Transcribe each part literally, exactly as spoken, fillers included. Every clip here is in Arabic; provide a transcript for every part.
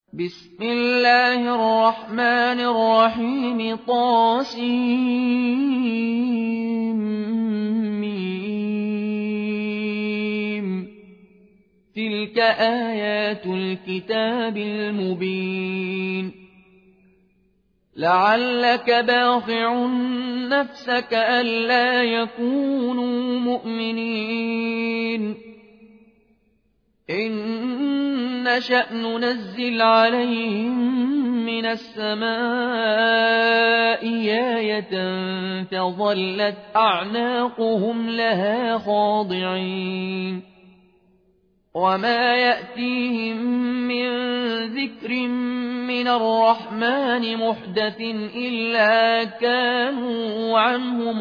بسم الله الرحمن الرحيم طاسيم تلك آيات الكتاب المبين لعلك باخع نفسك ألا يكونوا مؤمنين إن نشأ ننزل عليهم من السماء آية فظلت أعناقهم لها خاضعين وما يأتيهم من ذكر من الرحمن محدث إلا كانوا عنه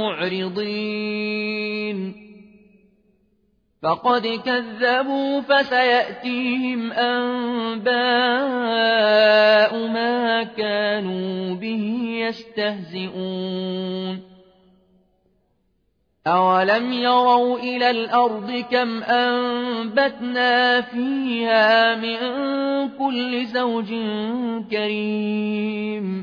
معرضين فقد كذبوا فسيأتيهم أنباء ما كانوا به يستهزئون أولم يروا إلى الأرض كم أنبتنا فيها من كل زوج كريم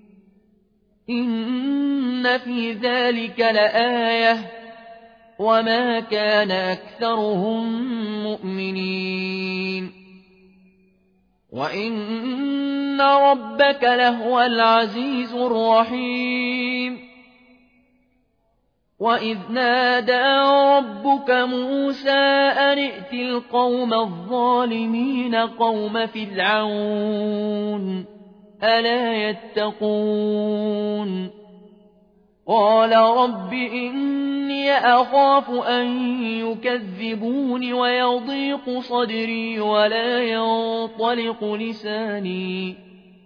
إن في ذلك لآية وما كان أكثرهم مؤمنين وإن ربك لهو العزيز الرحيم وإذ نادى ربك موسى أن ائت القوم الظالمين قوم فرعون ألا يتقون قال رب إني أخاف أن يكذبون ويضيق صدري ولا ينطلق لساني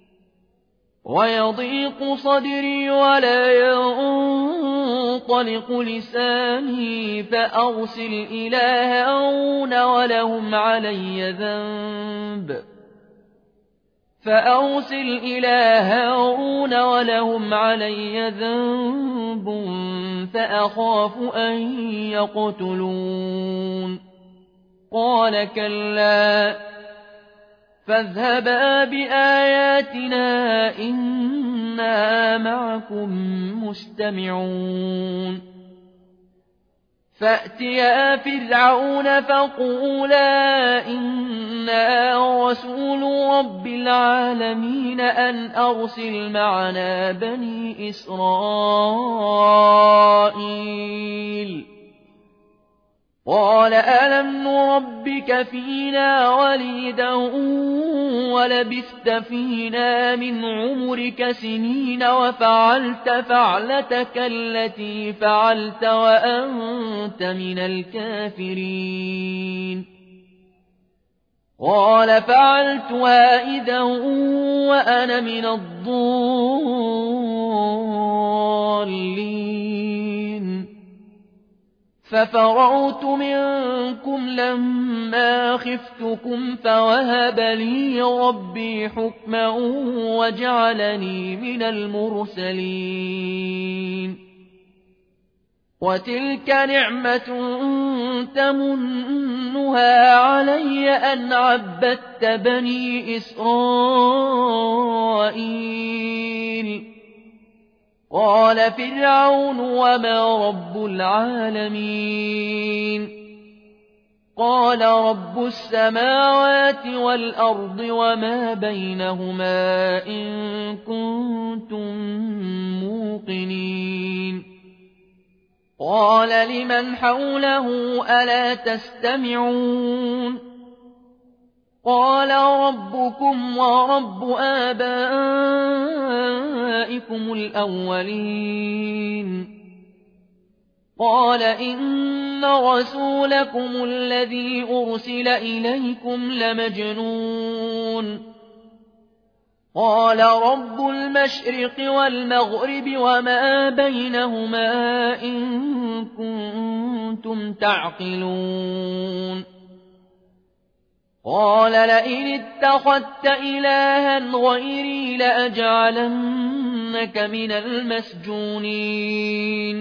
ويضيق صدري ولا ينطلق لساني فأرسل إلى هارون ولهم علي ذنب فأرسل إلى هارون ولهم علي ذنب فأخاف أن يقتلون قال كلا فاذهبا بآياتنا إنا معكم مستمعون فأتيا فرعون فقولا إنا رسول رب العالمين أن أرسل معنا بني إسرائيل قال ألم نربك فينا وليدا ولبثت فينا من عمرك سنين وفعلت فعلتك التي فعلت وأنت من الكافرين قال فعلتها إذا وأنا من الضالين ففررت منكم لما خفتكم فوهب لي ربي حكما وجعلني من المرسلين وتلك نعمة تمنها علي أن عبدت بني إسرائيل قال فرعون وما رب العالمين قال رب السماوات والأرض وما بينهما إن كنتم موقنين قال لمن حوله ألا تستمعون قال ربكم ورب آبائكم الأولين قال إن رسولكم الذي أرسل إليكم لمجنون قال رب المشرق والمغرب وما بينهما إن كنتم تعقلون قال لئن اتخذت إلها غيري لأجعلنك من المسجونين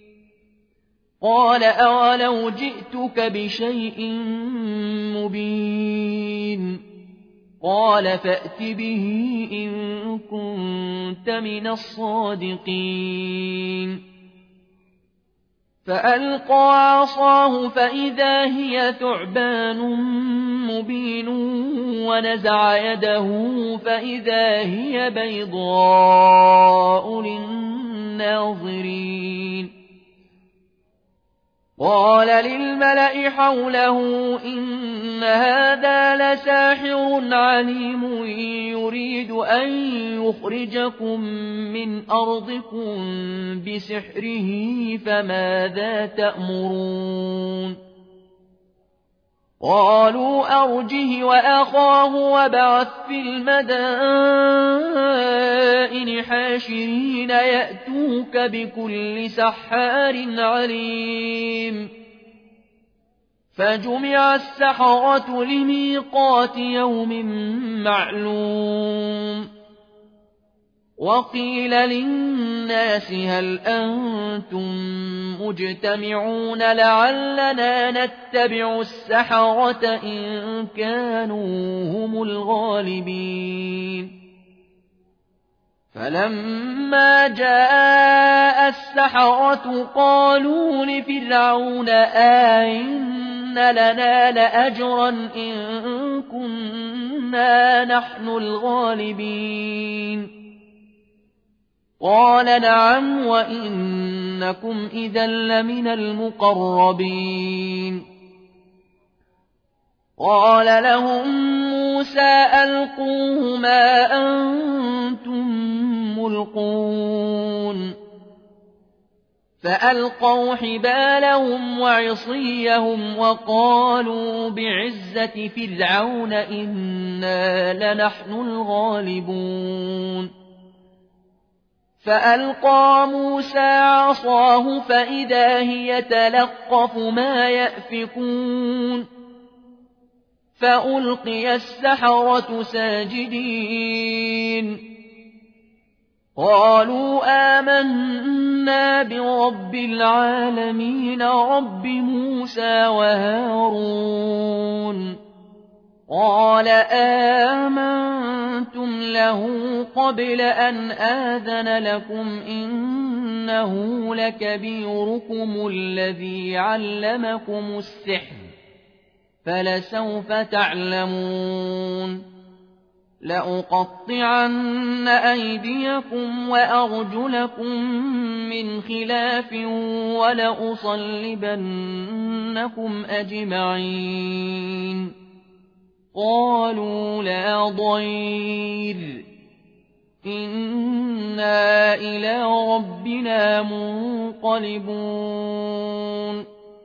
قال أولو جئتك بشيء مبين قال فأت به إن كنت من الصادقين فألقى عصاه فإذا هي ثعبان مبين ونزع يده فإذا هي بيضاء للناظرين قال للملأ حوله إن هذا لساحر عليم يريد أن يخرجكم من أرضكم بسحره فماذا تأمرون قالوا أرجه وأخاه وابعث في المدائن حاشرين يأتوك بكل سحار عليم فجمع السحرة لميقات يوم معلوم وقيل للناس هل أنتم مجتمعون لعلنا نتبع السحرة إن كانوا هم الغالبين فلما جاء السحرة قالوا لفرعون آئن لنا لأجرا إن كنا نحن الغالبين قال نعم وإنكم إذا لمن المقربين قال لهم موسى ألقوه ما أنتم ملقون فألقوا حبالهم وعصيهم وقالوا بعزة فرعون إنا لنحن الغالبون فألقى موسى عصاه فإذا هي تلقف ما يأفكون فألقي السحرة ساجدين قالوا آمنا برب العالمين رب موسى وهارون قال آمنتم له قبل أن آذن لكم إنه لكبيركم الذي علمكم السحر فلسوف تعلمون لأقطعن أيديكم وأرجلكم من خلاف ولأصلبنكم أجمعين قالوا لا ضير إنا إلى ربنا منقلبون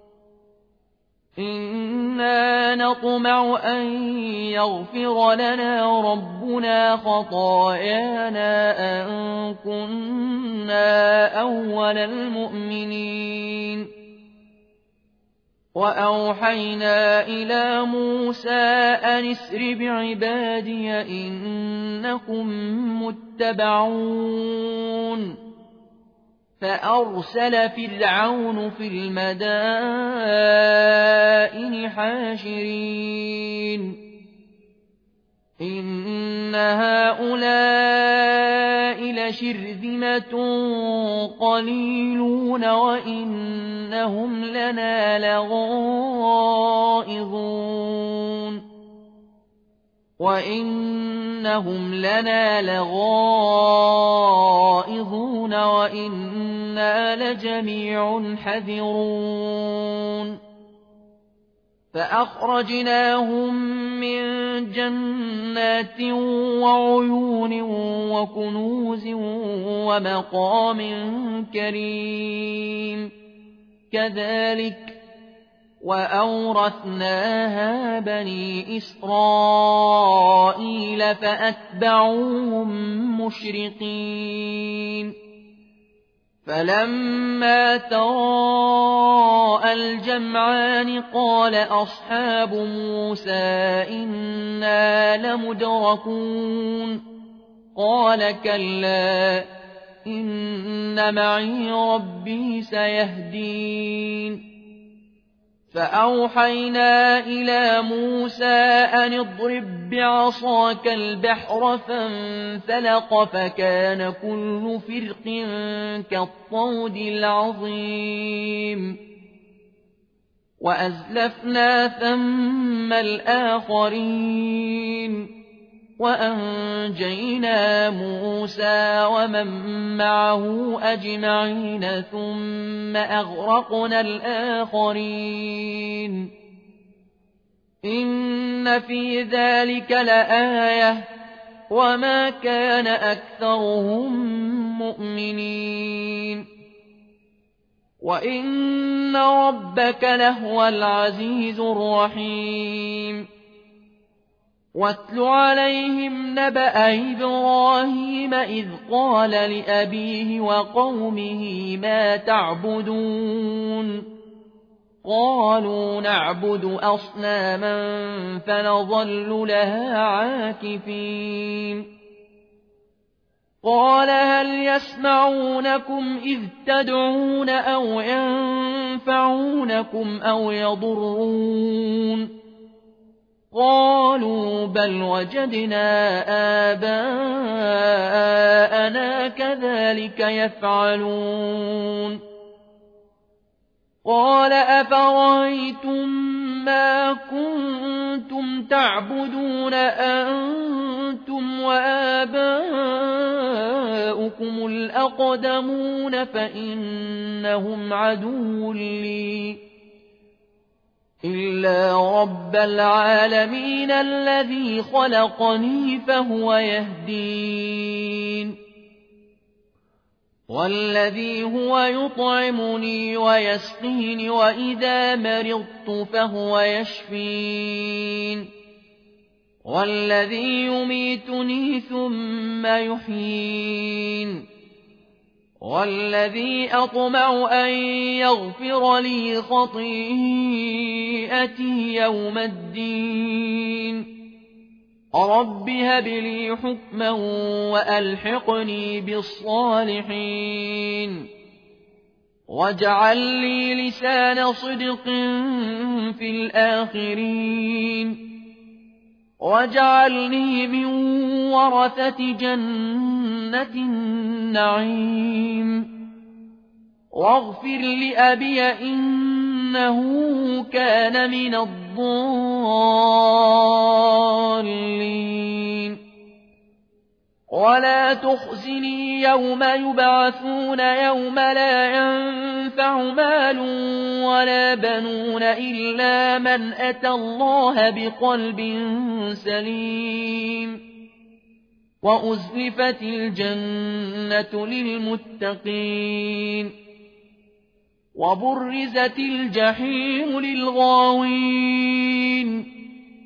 إنا نطمع أن يغفر لنا ربنا خطايانا أن كنا أول المؤمنين وأوحينا إلى موسى أن اسر بعبادي إنكم متبعون فأرسل فرعون في المدائن حاشرين إن هؤلاء لشرذمة قليلون وإنهم لنا لغائظون وإنهم لنا لغائظون وإنا لجميع حذرون فأخرجناهم من جنات وعيون وكنوز ومقام كريم كذلك وأورثناها بني إسرائيل فأتبعوهم مشرقين فلما تراءى الجمعان قال أصحاب موسى إنا لمدركون قال كلا إن معي ربي سيهدين فأوحينا إلى موسى أن اضرب بعصاك البحر فانفلق فكان كل فرق كالطود العظيم وأزلفنا ثم الآخرين وأنجينا موسى ومن معه أجمعين ثم أغرقنا الآخرين إن في ذلك لآية وما كان أكثرهم مؤمنين وإن ربك لهو العزيز الرحيم واتل عليهم نبأ إبراهيم إذ قال لأبيه وقومه ما تعبدون قالوا نعبد أصناما فنظل لها عاكفين قال هل يسمعونكم إذ تدعون أو ينفعونكم أو يضرون قالوا بل وجدنا آباءنا كذلك يفعلون قال أفرأيتم ما كنتم تعبدون أنتم وآباؤكم الأقدمون فإنهم عدو لي إلا رب العالمين الذي خلقني فهو يهدين والذي هو يطعمني ويسقين وإذا مرضت فهو يشفين والذي يميتني ثم يحيين والذي أطمع أن يغفر لي خطيئتي يوم الدين رب هب لي حكما وألحقني بالصالحين واجعل لي لسان صدق في الآخرين واجعلني من ورثة جنة النعيم واغفر لأبي إنه كان من الضالين ولا تخزني يوم يبعثون يوم لا ينفع مال ولا بنون إلا من أتى الله بقلب سليم وأزلفت الجنة للمتقين وبرزت الجحيم للغاوين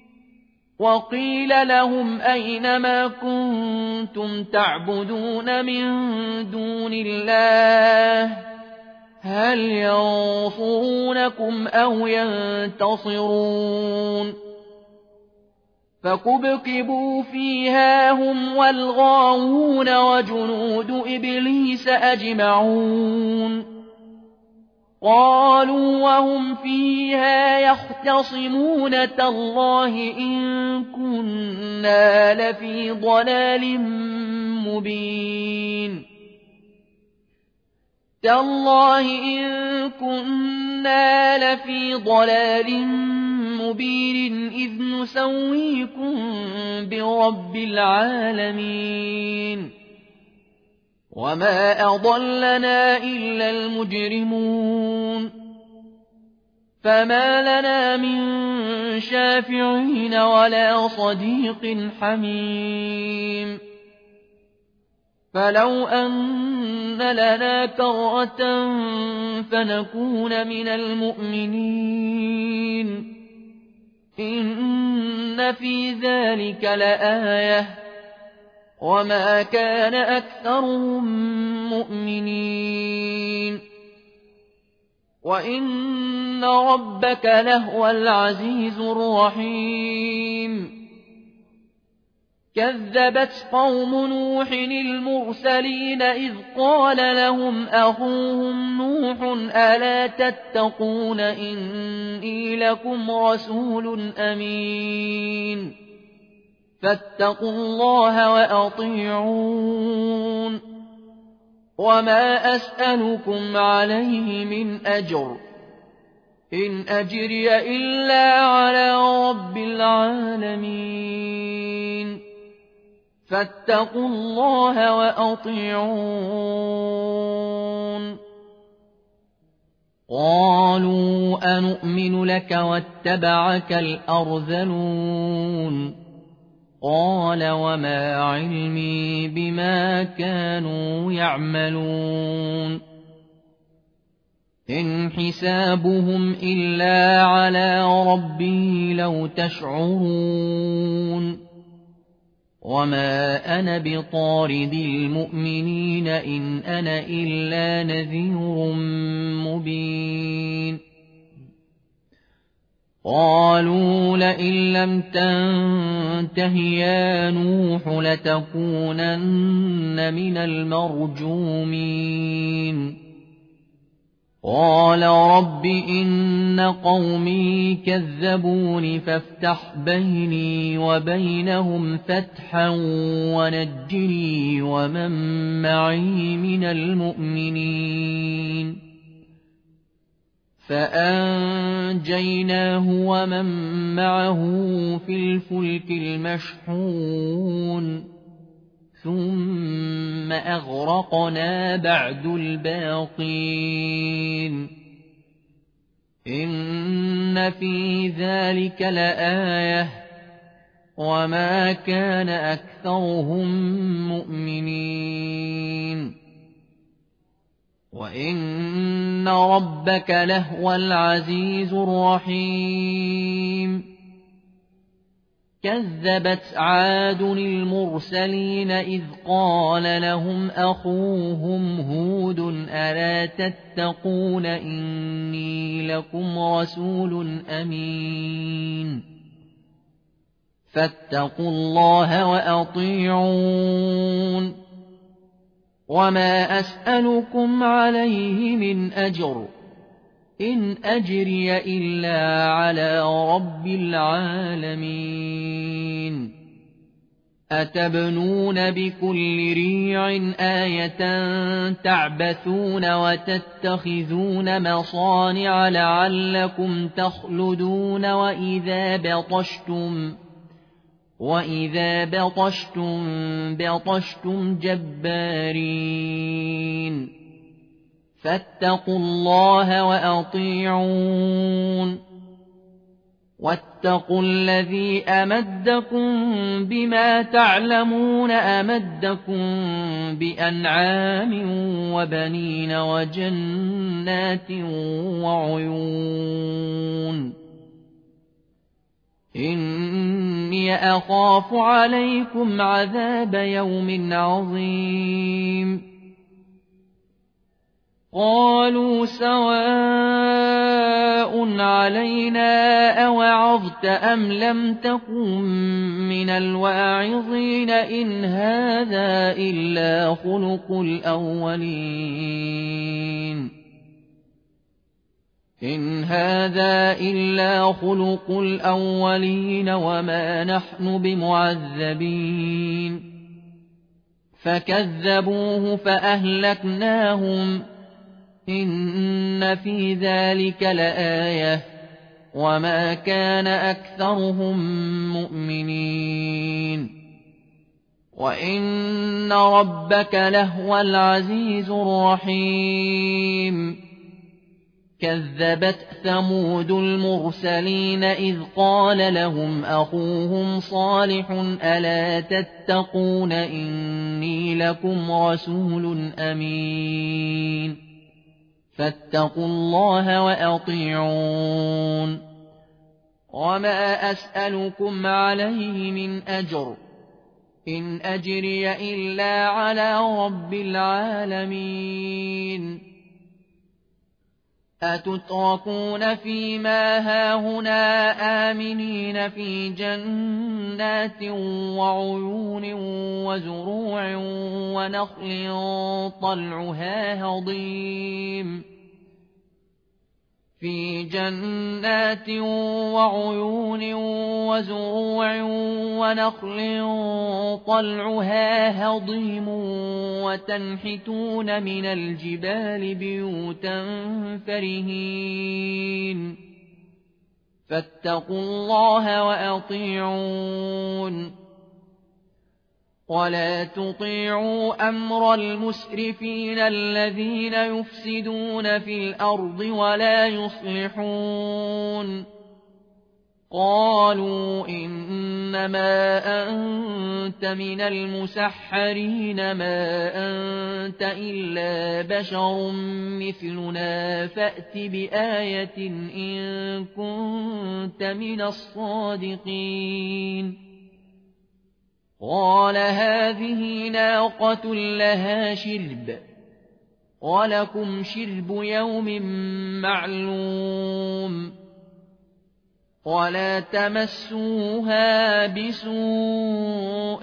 وقيل لهم أين ما كنتم تعبدون من دون الله هل ينصرونكم أو ينتصرون فكبكبوا فيها هم والغاوون وجنود إبليس أجمعون قالوا وهم فيها يختصمون تالله إن كنا لفي ضلال مبين تالله إن كنا لفي ضلال مبين إذ نسويكم برب العالمين وما أضلنا إلا المجرمون فما لنا من شافعين ولا صديق حميم فلو أن لنا كرة فنكون من المؤمنين إن في ذلك لآية وما كان أكثرهم مؤمنين وإن ربك لهو العزيز الرحيم كذبت قوم نوح المرسلين إذ قال لهم أخوهم نوح ألا تتقون إني لكم رسول أمين فاتقوا الله وأطيعون وما أسألكم عليه من أجر إن أجري إلا على رب العالمين فاتقوا الله وأطيعون قالوا أنؤمن لك واتبعك الأرذلون قال وما علمي بما كانوا يعملون إن حسابهم إلا على ربي لو تشعرون وما أنا بطارد المؤمنين إن أنا إلا نذير مبين قالوا لئن لم تنته يا نوح لتكونن من المرجومين قال رب إن قومي كذبون فافتح بيني وبينهم فتحا ونجني ومن معي من المؤمنين فأنجيناه ومن معه في الفلك المشحون ثم أغرقنا بعد الباقين إن في ذلك لآية وما كان أكثرهم مؤمنين وإن ربك لهو العزيز الرحيم كذبت عاد المرسلين إذ قال لهم أخوهم هود ألا تتقون إني لكم رسول أمين فاتقوا الله وأطيعون وما أسألكم عليه من أجر إن أجري إلا على رب العالمين أتبنون بكل ريع آية تعبثون وتتخذون مصانع لعلكم تخلدون وإذا بطشتم وإذا بطشتم بطشتم جبارين فاتقوا الله وأطيعون واتقوا الذي أمدكم بما تعلمون أمدكم بأنعام وبنين وجنات وعيون إني أخاف عليكم عذاب يوم عظيم قالوا سواء علينا أوعظت أم لم تكن من الواعظين إن هذا إلا خلق الأولين إن هذا إلا خلق الأولين وما نحن بمعذبين فكذبوه فأهلكناهم إن في ذلك لآية وما كان أكثرهم مؤمنين وإن ربك لهو العزيز الرحيم كذبت ثمود المرسلين إذ قال لهم أخوهم صالح ألا تتقون إني لكم رسول أمين فاتقوا الله وأطيعون وما أسألكم عليه من أجر إن أجري إلا على رب العالمين أتتركون فيما هاهنا آمنين في جنات وعيون وزروع ونخل طلعها هضيم في جنات وعيون وزروع ونخل طلعها هضيم وتنحتون من الجبال بيوتا فرهين فاتقوا الله وأطيعون ولا تطيعوا أمر المسرفين الذين يفسدون في الأرض ولا يصلحون قالوا إنما أنت من المسحرين ما أنت إلا بشر مثلنا فأت بآية إن كنت من الصادقين قال هذه ناقة لها شرب ولكم شرب يوم معلوم ولا تمسوها بسوء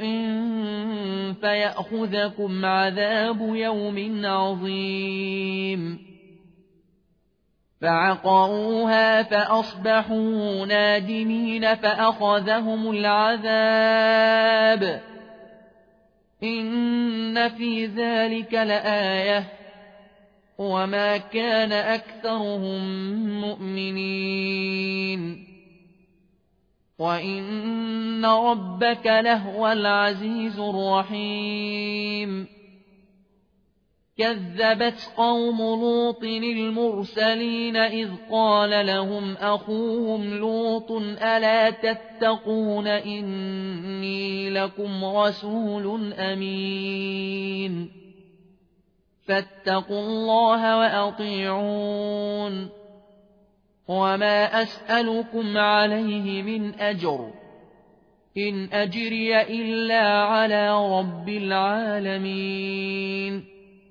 فيأخذكم عذاب يوم عظيم فعقروها فأصبحوا نادمين فأخذهم العذاب إن في ذلك لآية وما كان أكثرهم مؤمنين وإن ربك لهو العزيز الرحيم كذبت قوم لوط المرسلين إذ قال لهم أخوهم لوط ألا تتقون إني لكم رسول أمين فاتقوا الله وأطيعون وما أسألكم عليه من أجر إن أجري إلا على رب العالمين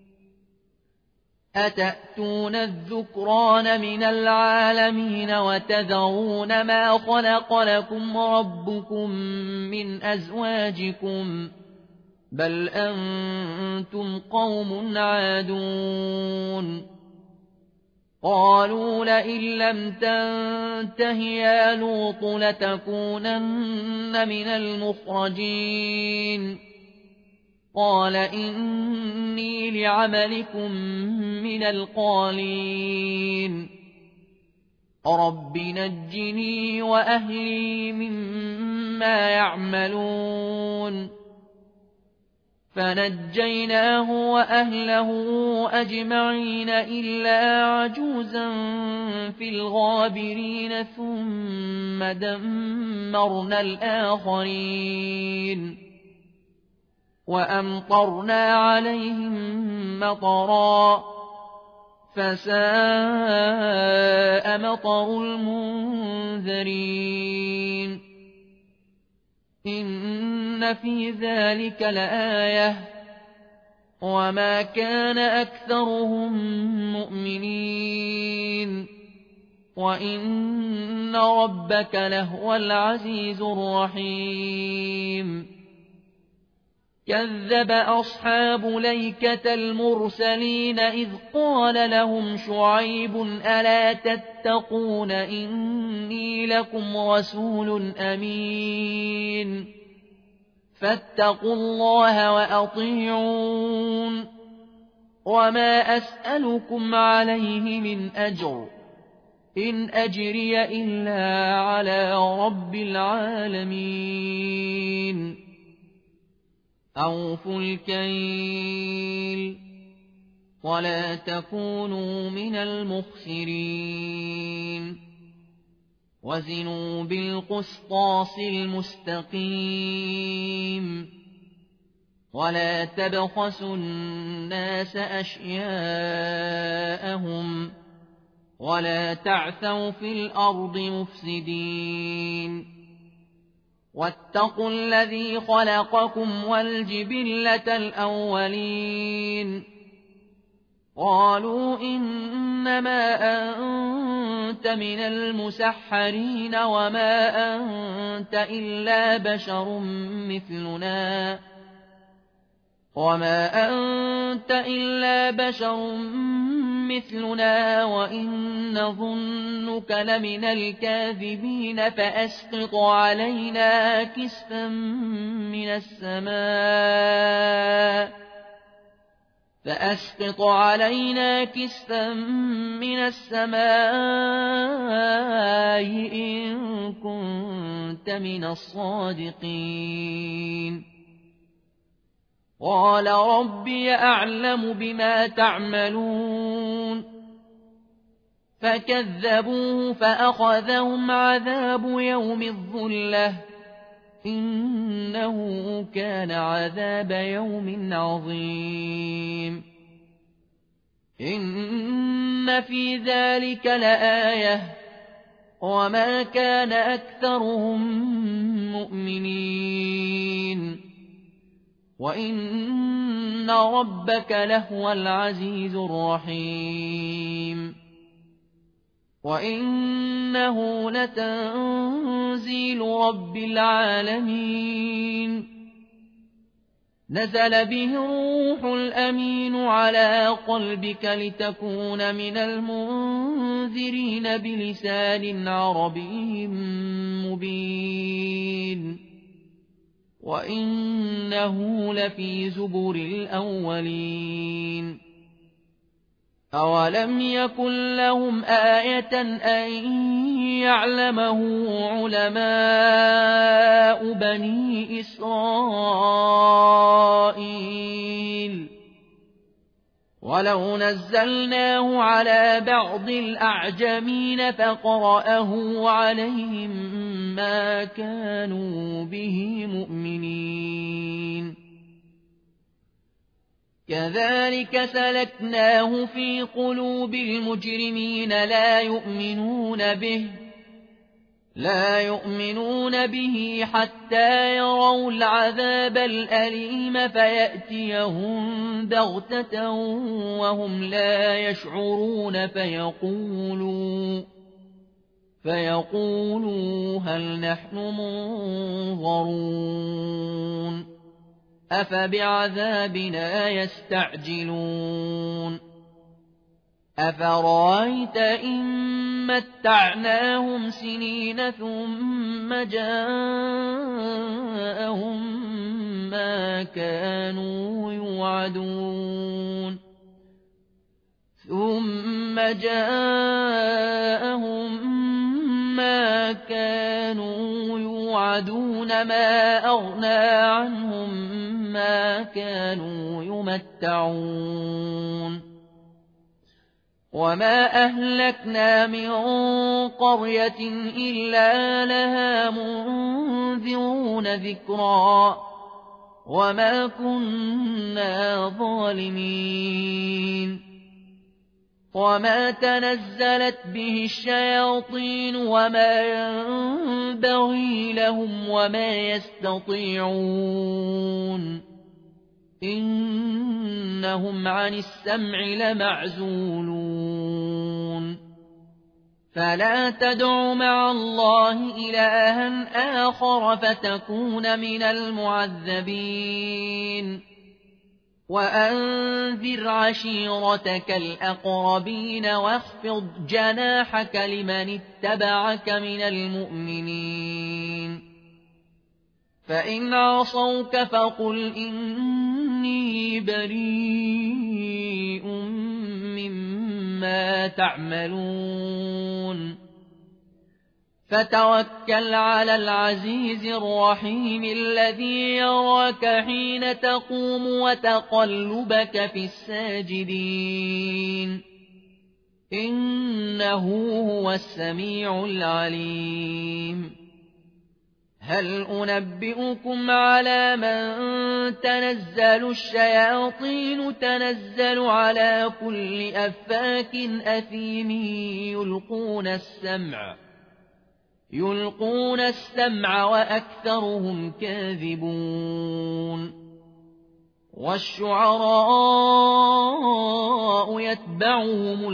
أتأتون الذكران من العالمين وتذرون ما خلق لكم ربكم من أزواجكم بل أنتم قوم عادون قالوا لئن لم تنته يا لوط لتكونن من المخرجين قال إني لعملكم من القالين رب نجني وأهلي مما يعملون فنجيناه وأهله أجمعين إلا عجوزا في الغابرين ثم دمرنا الآخرين وأمطرنا عليهم مطرا فساء مطر المنذرين إن في ذلك لآية وما كان أكثرهم مؤمنين وإن ربك لهو العزيز الرحيم كذب أصحاب ليكة المرسلين إذ قال لهم شعيب ألا تتقون إني لكم رسول أمين فاتقوا الله وأطيعون وما أسألكم عليه من أجر إن أجري إلا على رب العالمين أوفوا الكيل ولا تكونوا من المخسرين وزنوا بالقسطاس المستقيم ولا تبخسوا الناس أشياءهم ولا تعثوا في الأرض مفسدين واتقوا الذي خلقكم والجبلة الأولين قالوا إنما أنت من المسحرين وما أنت إلا بشر مثلنا وما أنت إلا بشر مثلنا وإن نظنك لمن الكاذبين فأسقط علينا كسفا من السماء فأسقط علينا كسفا من السماء إن كنت من الصادقين قال ربي أعلم بما تعملون فكذبوه فأخذهم عذاب يوم الظلة إنه كان عذاب يوم عظيم إن في ذلك لآية وما كان أكثرهم مؤمنين وإن ربك لهو العزيز الرحيم وإنه لتنزيل رب العالمين نزل به الروح الأمين على قلبك لتكون من المنذرين بلسان عربي مبين وإنه لفي زبر الأولين أولم يكن لهم آية أن يعلمه علماء بني إسرائيل ولو نزلناه على بعض الأعجمين فقرأه عليهم ما كانوا به مؤمنين كذلك سلكناه في قلوب المجرمين لا يؤمنون به لا يؤمنون به حتى يروا العذاب الأليم فيأتيهم بغتة وهم لا يشعرون فيقولوا فيقولوا هل نحن منظرون أفبعذابنا يستعجلون أفرأيت إن متعناهم سنين ثم جاءهم ما كانوا يوعدون ثم جاءهم ما كانوا يوعدون ما أغنى عنهم ما كانوا يمتعون وما أهلكنا من قرية إلا لها منذرون ذكرا وما كنا ظالمين وما تنزلت به الشياطين وما ينبغي لهم وما يستطيعون إنهم عن السمع لمعزولون فلا تدع مع الله إلها آخر فتكون من المعذبين وأنذر عشيرتك الأقربين واخفض جناحك لمن اتبعك من المؤمنين فإن عصوك فقل إني بريء مما تعملون فتوكل على العزيز الرحيم الذي يراك حين تقوم وتقلبك في الساجدين إنه هو السميع العليم هل أنبئكم على من تنزل الشياطين تنزل على كل أفاك أثيم يلقون السمع يلقون السمع وأكثرهم كاذبون والشعراء الشعراء يتبعهم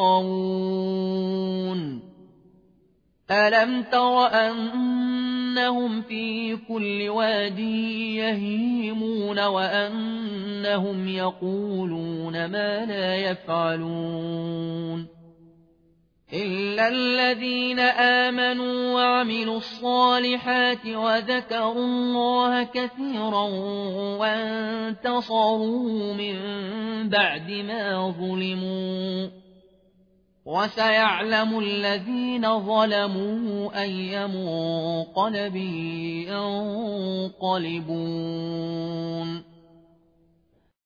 الغاوون ألم تر أنهم في كل واد يهيمون وأنهم يقولون ما لا يفعلون إلا الذين آمنوا وعملوا الصالحات وذكروا الله كثيرا وانتصروا من بعد ما ظلموا وسيعلم الذين ظلموا أي منقلب ينقلبون